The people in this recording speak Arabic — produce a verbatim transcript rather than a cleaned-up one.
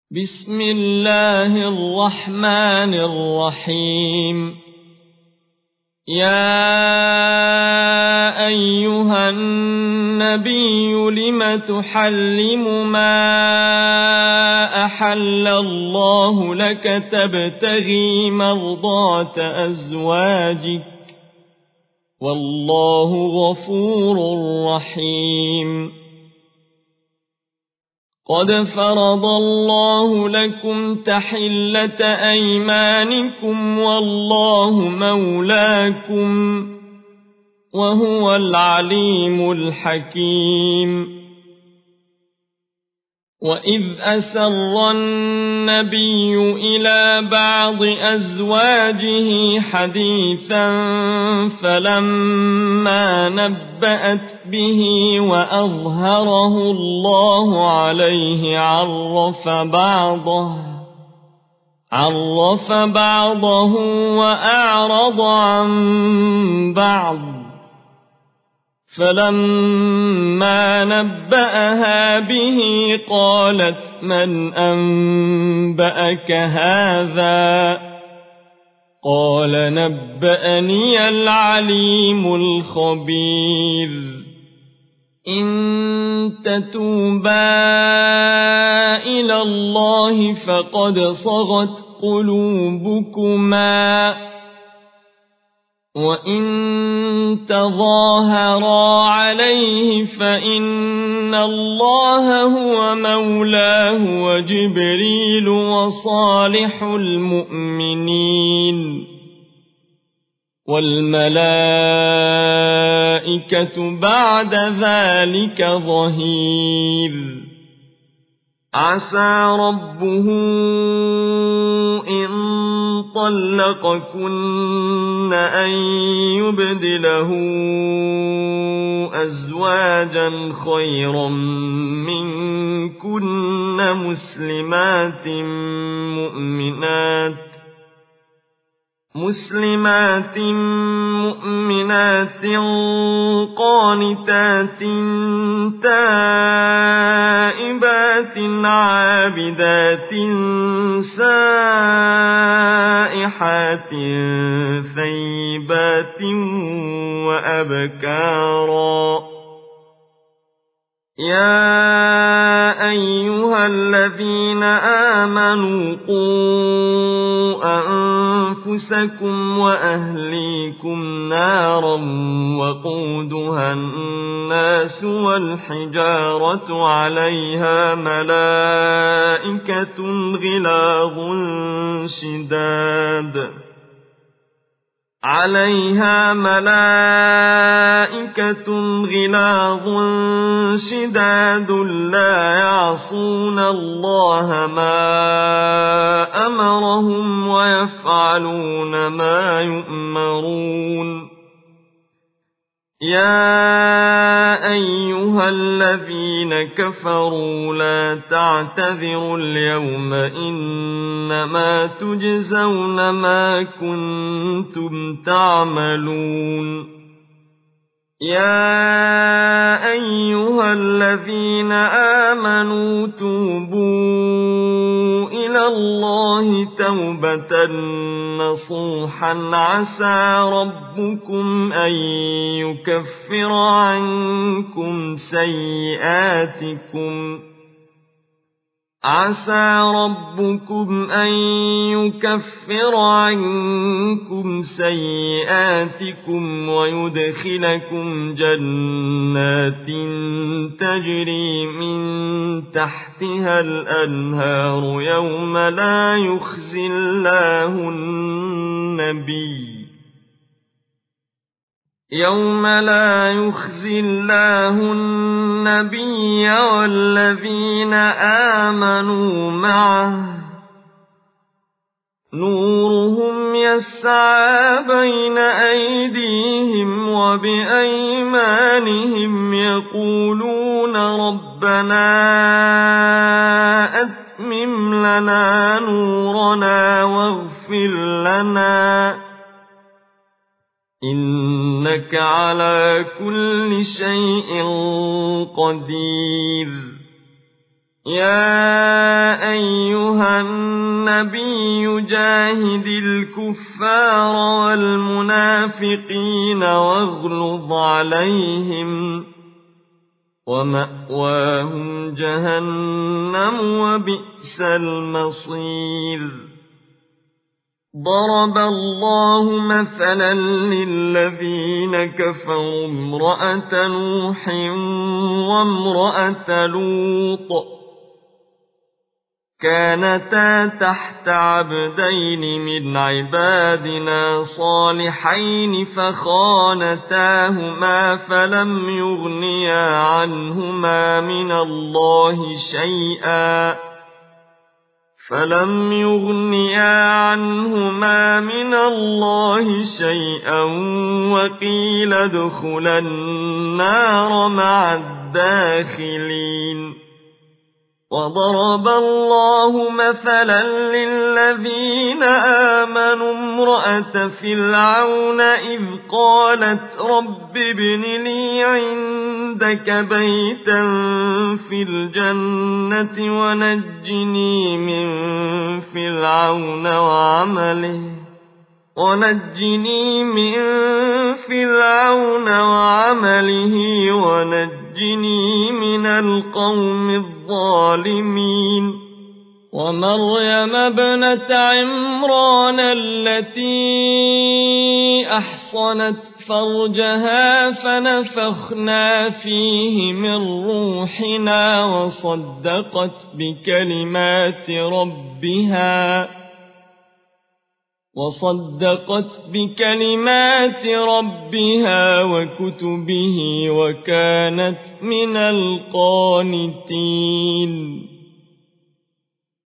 بسم الله الرحمن الرحيم يا أيها النبي لم تحرم ما أحل الله لك تبتغي مرضات أزواجك والله غفور رحيم قد فرض الله لكم تحلة أيمانكم والله مولاكم وهو العليم الحكيم وإذ أسر النبي إلى بعض أزواجه حديثا فلما نبأت به وأظهره الله عليه عرف بعضه عرف بعضه وأعرض عن بعض فلما نبأها به قالت من أنبأك هذا قال نبأني العليم الخبير إن تتوبا إلى الله فقد صغت قلوبكما وإن تظاهرا عليه فإن الله هو مولاه وجبريل وصالح المؤمنين والملائكة بعد ذلك ظهير عسى ربه إن طلقكن أن يبدله أزواجا خيرا منكن مسلمات مؤمنات مسلمات مؤمنات قانتات تائبات عابدات سائحات ثيبات وأبكارا يا أيها الذين آمنوا قوا أنفسكم وأهليكم نارا وقودها الناس والحجارة عليها ملائكة غلاظ شداد عليها ملائكة غلاظ شداد لا يعصون الله ما أمرهم ويفعلون ما يؤمرون يا أيها الذين كفروا لا تعتذروا اليوم إنما تجزون ما كنتم تعملون يا أيها الذين آمنوا توبوا إلى الله توبة نصوحا عسى ربكم أن يكفر عنكم سيئاتكم عسى ربكم أن يكفر عنكم سيئاتكم ويدخلكم جنات تجري من تحتها الأنهار يوم لا يخزي الله النبي يوم لا يخزي الله النبي والذين آمنوا معه نورهم يسعى بين أيديهم وبأيمانهم يقولون ربنا أتمم لنا نورنا واغفر لنا إنك على كل شيء قدير يا أيها أيها النبي جاهد الكفار والمنافقين واغلظ عليهم ومأواهم جهنم وبئس المصير ضرب الله مثلا للذين كفروا امرأة نوح وامرأة لوط كانتا تحت عبدين من عبادنا صالحين فخانتاهما فلم يغنيا عنهما من الله شيئا فلم يغنيا عنهما من الله شيئا وقيل ادخلا النار مع الداخلين وضرب الله مثلا للذين آمنوا امرأة فرعون إذ قالت رب ابن لي عندك بيتا في الجنة ونجني من فرعون وعمله ونجني من فرعون وعمله ونجني من القوم الظالمين ومريم ابنة عمران التي أحصنت فرجها فنفخنا فيه من روحنا وصدقت بكلمات ربها وصدقت بكلمات ربها وكتبه وكانت من القانتين